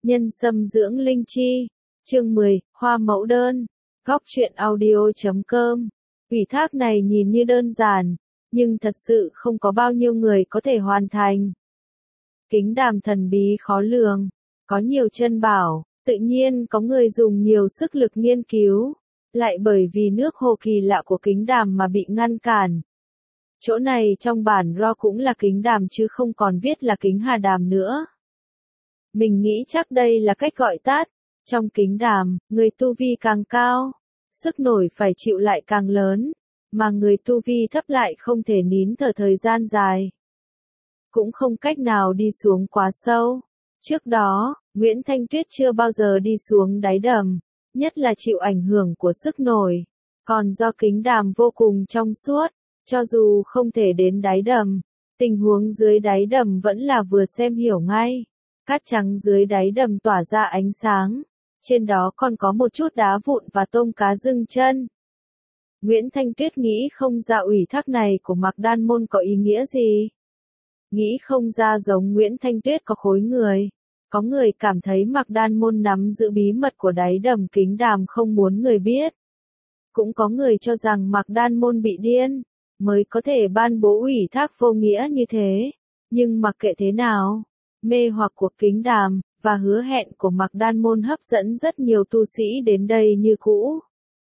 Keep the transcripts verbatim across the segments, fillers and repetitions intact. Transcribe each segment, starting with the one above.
Nhân sâm dưỡng linh chi. Chương mười, hoa mẫu đơn. Góc truyện audio chấm com. Ủy thác này nhìn như đơn giản, nhưng thật sự không có bao nhiêu người có thể hoàn thành. Kính đàm thần bí khó lường, có nhiều chân bảo, tự nhiên có người dùng nhiều sức lực nghiên cứu, lại bởi vì nước hồ kỳ lạ của kính đàm mà bị ngăn cản. Chỗ này trong bản ro cũng là kính đàm chứ không còn viết là kính hà đàm nữa. Mình nghĩ chắc đây là cách gọi tắt. Trong kính đàm, người tu vi càng cao, sức nổi phải chịu lại càng lớn, mà người tu vi thấp lại không thể nín thở thời gian dài. Cũng không cách nào đi xuống quá sâu. Trước đó, Nguyễn Thanh Tuyết chưa bao giờ đi xuống đáy đầm, nhất là chịu ảnh hưởng của sức nổi. Còn do kính đàm vô cùng trong suốt, cho dù không thể đến đáy đầm, tình huống dưới đáy đầm vẫn là vừa xem hiểu ngay. Cát trắng dưới đáy đầm tỏa ra ánh sáng, trên đó còn có một chút đá vụn và tôm cá dừng chân. Nguyễn Thanh Tuyết nghĩ không ra ủy thác này của Mạc Đan Môn có ý nghĩa gì. Nghĩ không ra giống Nguyễn Thanh Tuyết có khối người. Có người cảm thấy Mạc Đan Môn nắm giữ bí mật của đáy đầm kính đàm không muốn người biết. Cũng có người cho rằng Mạc Đan Môn bị điên, mới có thể ban bố ủy thác vô nghĩa như thế. Nhưng mặc kệ thế nào, mê hoặc của kính đàm và hứa hẹn của Mạc Đan Môn hấp dẫn rất nhiều tu sĩ đến đây như cũ.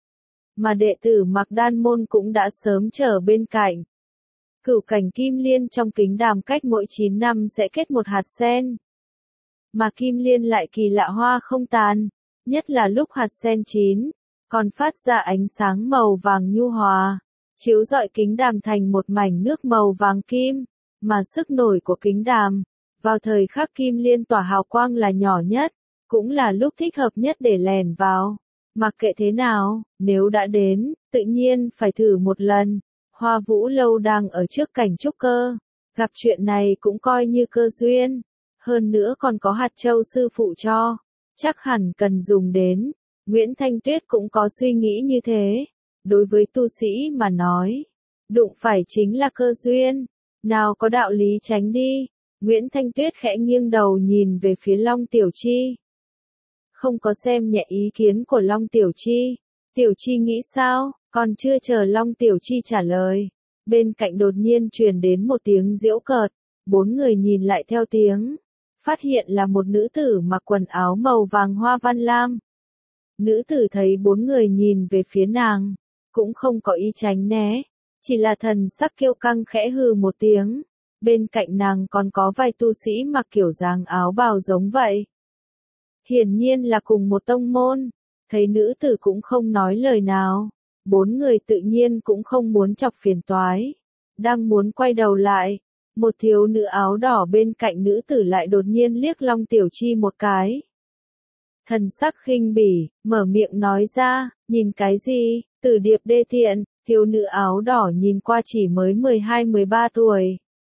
Mà đệ tử Mạc Đan Môn cũng đã sớm chờ bên cạnh. Cửu cảnh kim liên trong kính đàm cách mỗi chín năm sẽ kết một hạt sen. Mà kim liên lại kỳ lạ hoa không tàn, nhất là lúc hạt sen chín, còn phát ra ánh sáng màu vàng nhu hòa, chiếu rọi kính đàm thành một mảnh nước màu vàng kim, mà sức nổi của kính đàm, vào thời khắc kim liên tỏa hào quang là nhỏ nhất, cũng là lúc thích hợp nhất để lèn vào. Mặc kệ thế nào, nếu đã đến, tự nhiên phải thử một lần. Hoa Vũ Lâu đang ở trước cảnh trúc cơ, gặp chuyện này cũng coi như cơ duyên, hơn nữa còn có hạt châu sư phụ cho, chắc hẳn cần dùng đến. Nguyễn Thanh Tuyết cũng có suy nghĩ như thế, đối với tu sĩ mà nói, đụng phải chính là cơ duyên, nào có đạo lý tránh đi. Nguyễn Thanh Tuyết khẽ nghiêng đầu nhìn về phía Long Tiểu Chi. Không có xem nhẹ ý kiến của Long Tiểu Chi. Tiểu Chi nghĩ sao? Còn chưa chờ Long Tiểu Chi trả lời, bên cạnh đột nhiên truyền đến một tiếng giễu cợt. Bốn người nhìn lại theo tiếng, phát hiện là một nữ tử mặc quần áo màu vàng hoa văn lam. Nữ tử thấy bốn người nhìn về phía nàng, cũng không có ý tránh né, chỉ là thần sắc kiêu căng khẽ hừ một tiếng. Bên cạnh nàng còn có vài tu sĩ mặc kiểu dáng áo bào giống vậy. Hiển nhiên là cùng một tông môn, thấy nữ tử cũng không nói lời nào. Bốn người tự nhiên cũng không muốn chọc phiền toái. Đang muốn quay đầu lại, một thiếu nữ áo đỏ bên cạnh nữ tử lại đột nhiên liếc Long Tiểu Chi một cái. Thần sắc khinh bỉ, mở miệng nói ra, nhìn cái gì, Tử Điệp đê tiện. Thiếu nữ áo đỏ nhìn qua chỉ mới mười hai mười ba tuổi.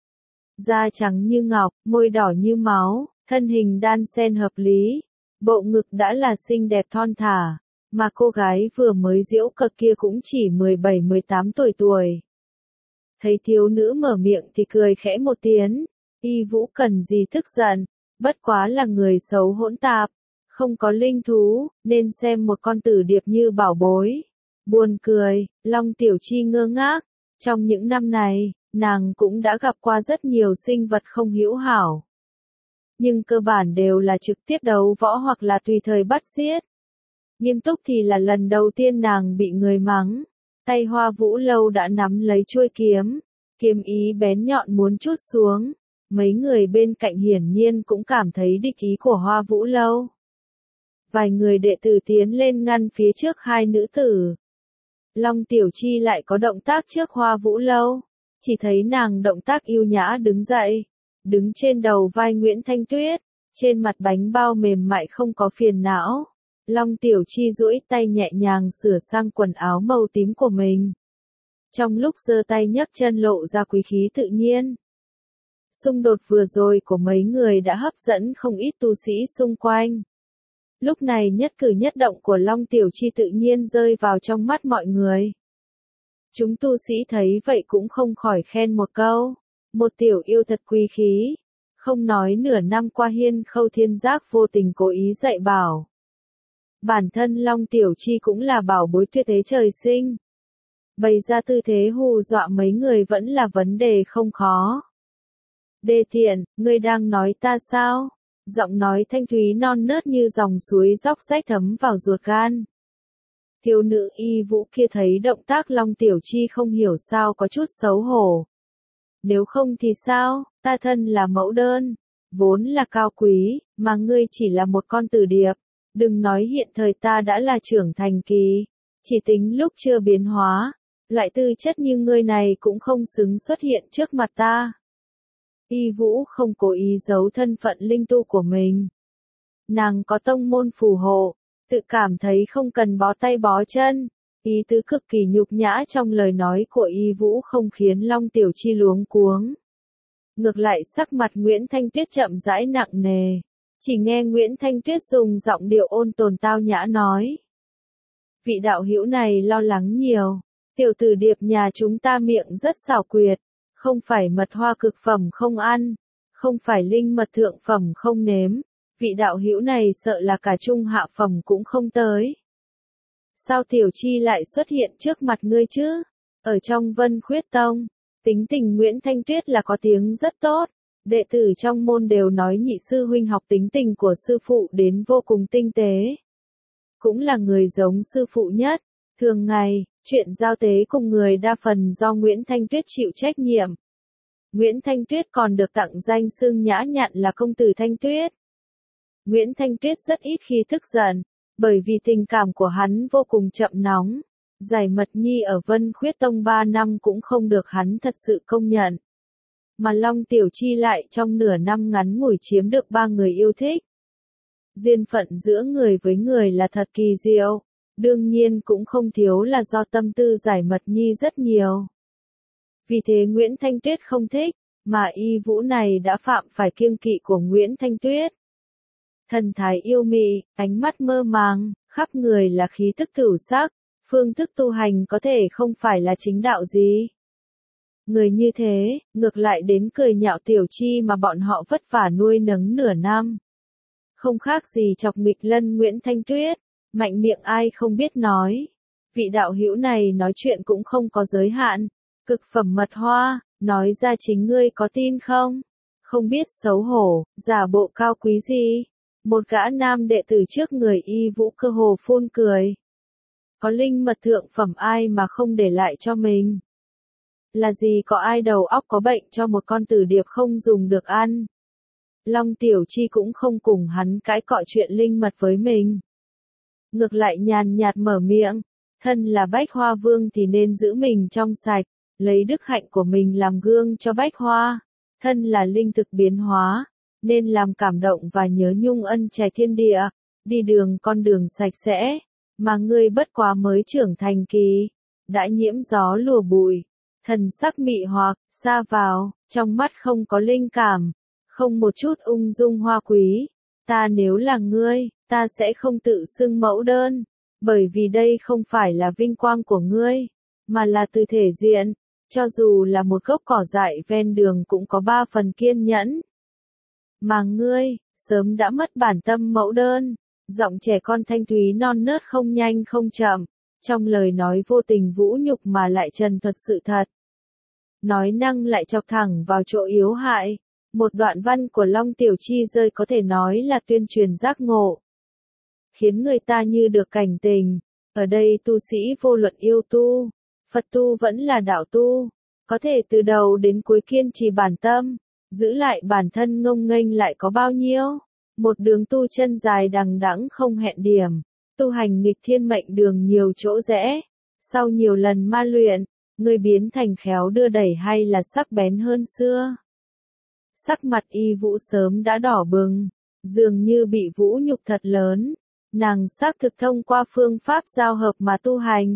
Da trắng như ngọc, môi đỏ như máu, thân hình đan xen hợp lý, bộ ngực đã là xinh đẹp thon thả, mà cô gái vừa mới giễu cợt kia cũng chỉ mười bảy mười tám tuổi tuổi. Thấy thiếu nữ mở miệng thì cười khẽ một tiếng, Y Vũ cần gì tức giận, bất quá là người xấu hỗn tạp, không có linh thú, nên xem một con tử điệp như bảo bối. Buồn cười, Long Tiểu Chi ngơ ngác, trong những năm này, nàng cũng đã gặp qua rất nhiều sinh vật không hữu hảo. Nhưng cơ bản đều là trực tiếp đấu võ hoặc là tùy thời bắt giết. Nghiêm túc thì là lần đầu tiên nàng bị người mắng. Tay Hoa Vũ Lâu đã nắm lấy chuôi kiếm, kiếm ý bén nhọn muốn trút xuống. Mấy người bên cạnh hiển nhiên cũng cảm thấy địch ý của Hoa Vũ Lâu. Vài người đệ tử tiến lên ngăn phía trước hai nữ tử. Long Tiểu Chi lại có động tác trước Hoa Vũ Lâu, chỉ thấy nàng động tác yêu nhã đứng dậy, đứng trên đầu vai Nguyễn Thanh Tuyết, trên mặt bánh bao mềm mại không có phiền não. Long Tiểu Chi duỗi tay nhẹ nhàng sửa sang quần áo màu tím của mình. Trong lúc giơ tay nhấc chân lộ ra quý khí tự nhiên. Xung đột vừa rồi của mấy người đã hấp dẫn không ít tu sĩ xung quanh. Lúc này nhất cử nhất động của Long Tiểu Chi tự nhiên rơi vào trong mắt mọi người. Chúng tu sĩ thấy vậy cũng không khỏi khen một câu. Một tiểu yêu thật quý khí. Không nói nửa năm qua Hiên Khâu Thiên Giác vô tình cố ý dạy bảo. Bản thân Long Tiểu Chi cũng là bảo bối tuyệt thế trời sinh. Bày ra tư thế hù dọa mấy người vẫn là vấn đề không khó. Đê tiện, ngươi đang nói ta sao? Giọng nói thanh thúy non nớt như dòng suối róc rách thấm vào ruột gan. Thiếu nữ Y Vũ kia thấy động tác Long Tiểu Chi không hiểu sao có chút xấu hổ. Nếu không thì sao, ta thân là mẫu đơn, vốn là cao quý, mà ngươi chỉ là một con tử điệp. Đừng nói hiện thời ta đã là trưởng thành kỳ, chỉ tính lúc chưa biến hóa, loại tư chất như ngươi này cũng không xứng xuất hiện trước mặt ta. Y Vũ không cố ý giấu thân phận linh tu của mình. Nàng có tông môn phù hộ, tự cảm thấy không cần bó tay bó chân. Ý tứ cực kỳ nhục nhã trong lời nói của Y Vũ không khiến Long Tiểu Chi luống cuống. Ngược lại sắc mặt Nguyễn Thanh Tuyết chậm rãi nặng nề. Chỉ nghe Nguyễn Thanh Tuyết dùng giọng điệu ôn tồn tao nhã nói. Vị đạo hữu này lo lắng nhiều. Tiểu tử điệp nhà chúng ta miệng rất xảo quyệt. Không phải mật hoa cực phẩm không ăn. Không phải linh mật thượng phẩm không nếm. Vị đạo hữu này sợ là cả trung hạ phẩm cũng không tới. Sao Tiểu Chi lại xuất hiện trước mặt ngươi chứ? Ở trong Vân Khuyết Tông, tính tình Nguyễn Thanh Tuyết là có tiếng rất tốt. Đệ tử trong môn đều nói nhị sư huynh học tính tình của sư phụ đến vô cùng tinh tế. Cũng là người giống sư phụ nhất. Thường ngày, chuyện giao tế cùng người đa phần do Nguyễn Thanh Tuyết chịu trách nhiệm. Nguyễn Thanh Tuyết còn được tặng danh xưng nhã nhặn là công tử Thanh Tuyết. Nguyễn Thanh Tuyết rất ít khi tức giận, bởi vì tình cảm của hắn vô cùng chậm nóng. Giải Mật Nhi ở Vân Khuyết Tông ba năm cũng không được hắn thật sự công nhận. Mà Long Tiểu Chi lại trong nửa năm ngắn ngủi chiếm được ba người yêu thích. Duyên phận giữa người với người là thật kỳ diệu, đương nhiên cũng không thiếu là do tâm tư Giải Mật Nhi rất nhiều. Vì thế Nguyễn Thanh Tuyết không thích, mà Y Vũ này đã phạm phải kiêng kỵ của Nguyễn Thanh Tuyết. Thần thái yêu mị, ánh mắt mơ màng, khắp người là khí tức tửu sắc, phương thức tu hành có thể không phải là chính đạo gì. Người như thế, ngược lại đến cười nhạo Tiểu Chi mà bọn họ vất vả nuôi nấng nửa năm. Không khác gì chọc nghịch lân Nguyễn Thanh Tuyết, mạnh miệng ai không biết nói. Vị đạo hữu này nói chuyện cũng không có giới hạn, cực phẩm mật hoa, nói ra chính ngươi có tin không? Không biết xấu hổ, giả bộ cao quý gì? Một gã nam đệ tử trước người Y Vũ cơ hồ phun cười. Có linh mật thượng phẩm ai mà không để lại cho mình? Là gì có ai đầu óc có bệnh cho một con tử điệp không dùng được ăn? Long Tiểu Chi cũng không cùng hắn cãi cọ chuyện linh mật với mình. Ngược lại nhàn nhạt mở miệng, thân là Bách Hoa Vương thì nên giữ mình trong sạch, lấy đức hạnh của mình làm gương cho Bách Hoa. Thân là linh thực biến hóa, nên làm cảm động và nhớ nhung ân trạch thiên địa, đi đường con đường sạch sẽ, mà ngươi bất quá mới trưởng thành kỳ, đã nhiễm gió lùa bụi, thần sắc mị hoặc, xa vào, trong mắt không có linh cảm, không một chút ung dung hoa quý. Ta nếu là ngươi, ta sẽ không tự xưng mẫu đơn, bởi vì đây không phải là vinh quang của ngươi, mà là từ thể diện, cho dù là một gốc cỏ dại ven đường cũng có ba phần kiên nhẫn. Mà ngươi, sớm đã mất bản tâm mẫu đơn, giọng trẻ con thanh thúy non nớt không nhanh không chậm, trong lời nói vô tình vũ nhục mà lại trần thuật sự thật. Nói năng lại chọc thẳng vào chỗ yếu hại, một đoạn văn của Long Tiểu Chi rơi có thể nói là tuyên truyền giác ngộ. Khiến người ta như được cảnh tình, ở đây tu sĩ vô luận yêu tu, Phật tu vẫn là đạo tu, có thể từ đầu đến cuối kiên trì bản tâm. Giữ lại bản thân ngông nghênh lại có bao nhiêu? Một đường tu chân dài đằng đẵng không hẹn điểm, tu hành nghịch thiên mệnh đường nhiều chỗ rẽ. Sau nhiều lần ma luyện, người biến thành khéo đưa đẩy hay là sắc bén hơn xưa? Sắc mặt Y Vũ sớm đã đỏ bừng, dường như bị vũ nhục thật lớn. Nàng xác thực thông qua phương pháp giao hợp mà tu hành.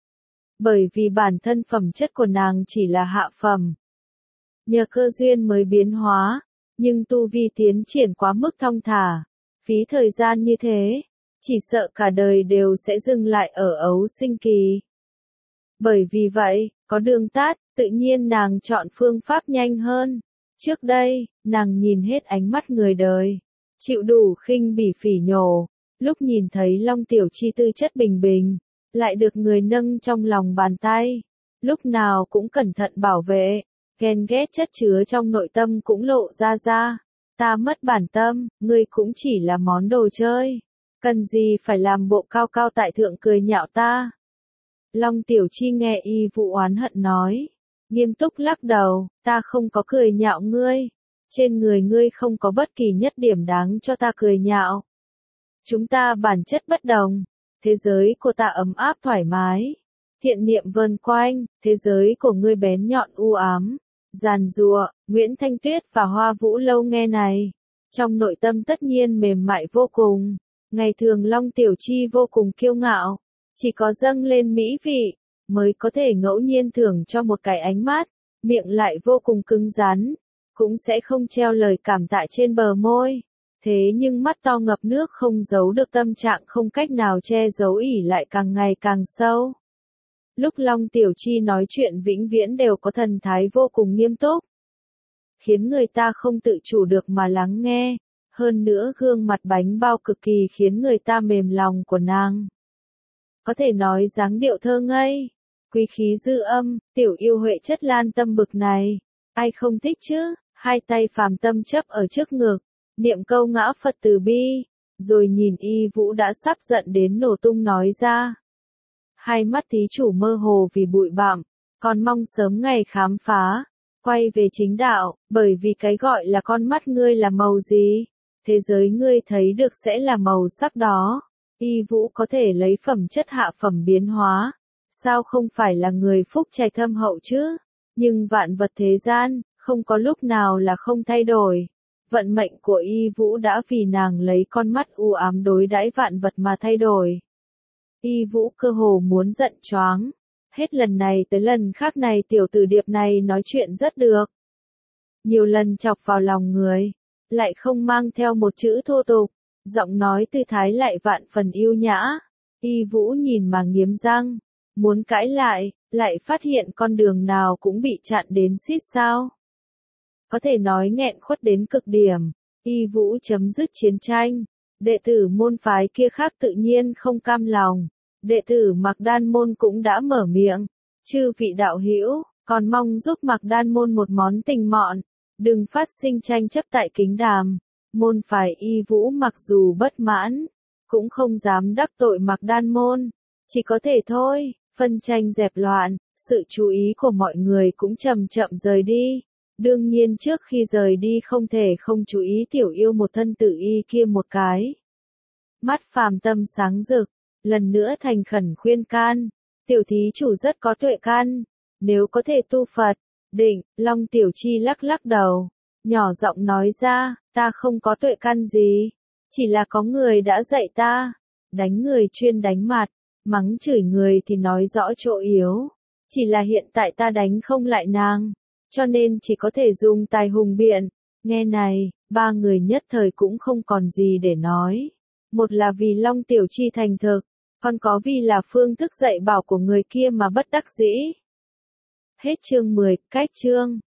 Bởi vì bản thân phẩm chất của nàng chỉ là hạ phẩm. Nhờ cơ duyên mới biến hóa, nhưng tu vi tiến triển quá mức thong thả, phí thời gian như thế, chỉ sợ cả đời đều sẽ dừng lại ở ấu sinh kỳ. Bởi vì vậy, có đường tắt, tự nhiên nàng chọn phương pháp nhanh hơn, Trước đây, nàng nhìn hết ánh mắt người đời, chịu đủ khinh bỉ phỉ nhổ, lúc nhìn thấy Long Tiểu Chi tư chất bình bình, lại được người nâng trong lòng bàn tay, lúc nào cũng cẩn thận bảo vệ, ghen ghét chất chứa trong nội tâm cũng lộ ra ra. Ta mất bản tâm, ngươi cũng chỉ là món đồ chơi, cần gì phải làm bộ cao cao tại thượng cười nhạo ta. Long Tiểu Chi nghe Y Vũ oán hận nói, nghiêm túc lắc đầu, ta không có cười nhạo ngươi, trên người ngươi không có bất kỳ nhất điểm đáng cho ta cười nhạo. Chúng ta bản chất bất đồng, thế giới của ta ấm áp thoải mái, thiện niệm vờn quanh, thế giới của ngươi bén nhọn u ám, giàn giụa. Nguyễn Thanh Tuyết và Hoa Vũ Lâu nghe này, trong nội tâm tất nhiên mềm mại vô cùng. Ngày thường Long Tiểu Chi vô cùng kiêu ngạo, chỉ có dâng lên mỹ vị, mới có thể ngẫu nhiên thưởng cho một cái ánh mắt, miệng lại vô cùng cứng rắn, cũng sẽ không treo lời cảm tạ trên bờ môi. Thế nhưng mắt to ngập nước không giấu được tâm trạng không cách nào che giấu ỉ lại càng ngày càng sâu. Lúc Long Tiểu Chi nói chuyện vĩnh viễn đều có thần thái vô cùng nghiêm túc, khiến người ta không tự chủ được mà lắng nghe, hơn nữa gương mặt bánh bao cực kỳ khiến người ta mềm lòng của nàng. Có thể nói dáng điệu thơ ngây, quý khí dư âm, tiểu yêu huệ chất lan tâm bực này, ai không thích chứ, hai tay phàm tâm chấp ở trước ngực, niệm câu ngã Phật từ bi, rồi nhìn Y Vũ đã sắp giận đến nổ tung nói ra. Hai mắt thí chủ mơ hồ vì bụi bặm, còn mong sớm ngày khám phá, quay về chính đạo, bởi vì cái gọi là con mắt ngươi là màu gì, thế giới ngươi thấy được sẽ là màu sắc đó. Y Vũ có thể lấy phẩm chất hạ phẩm biến hóa, sao không phải là người phúc trạch thâm hậu chứ? Nhưng vạn vật thế gian, không có lúc nào là không thay đổi. Vận mệnh của Y Vũ đã vì nàng lấy con mắt u ám đối đãi vạn vật mà thay đổi. Y Vũ cơ hồ muốn giận choáng. Hết lần này tới lần khác này tiểu tử điệp này nói chuyện rất được. Nhiều lần chọc vào lòng người, lại không mang theo một chữ thô tục, giọng nói tư thái lại vạn phần yêu nhã. Y Vũ nhìn mà nghiến răng, muốn cãi lại, lại phát hiện con đường nào cũng bị chặn đến xít sao. Có thể nói nghẹn khuất đến cực điểm, Y Vũ chấm dứt chiến tranh, đệ tử môn phái kia khác tự nhiên không cam lòng. Đệ tử Mạc Đan môn cũng đã mở miệng, chư vị đạo hữu, còn mong giúp Mạc Đan môn một món tình mọn, đừng phát sinh tranh chấp tại Kính Đàm. Môn phái Y Vũ mặc dù bất mãn, cũng không dám đắc tội Mạc Đan môn, chỉ có thể thôi, phân tranh dẹp loạn, sự chú ý của mọi người cũng chậm chậm rời đi. Đương nhiên trước khi rời đi không thể không chú ý tiểu yêu một thân tự y kia một cái. Mắt phàm tâm sáng rực, lần nữa thành khẩn khuyên can, tiểu thí chủ rất có tuệ căn, nếu có thể tu Phật, định. Long Tiểu Chi lắc lắc đầu, nhỏ giọng nói ra, ta không có tuệ căn gì, chỉ là có người đã dạy ta, đánh người chuyên đánh mặt, mắng chửi người thì nói rõ chỗ yếu, chỉ là hiện tại ta đánh không lại nàng, cho nên chỉ có thể dùng tài hùng biện. Nghe này, ba người nhất thời cũng không còn gì để nói, một là vì Long Tiểu Chi thành thực, còn có vì là phương thức dạy bảo của người kia mà bất đắc dĩ. Hết chương mười, cách chương.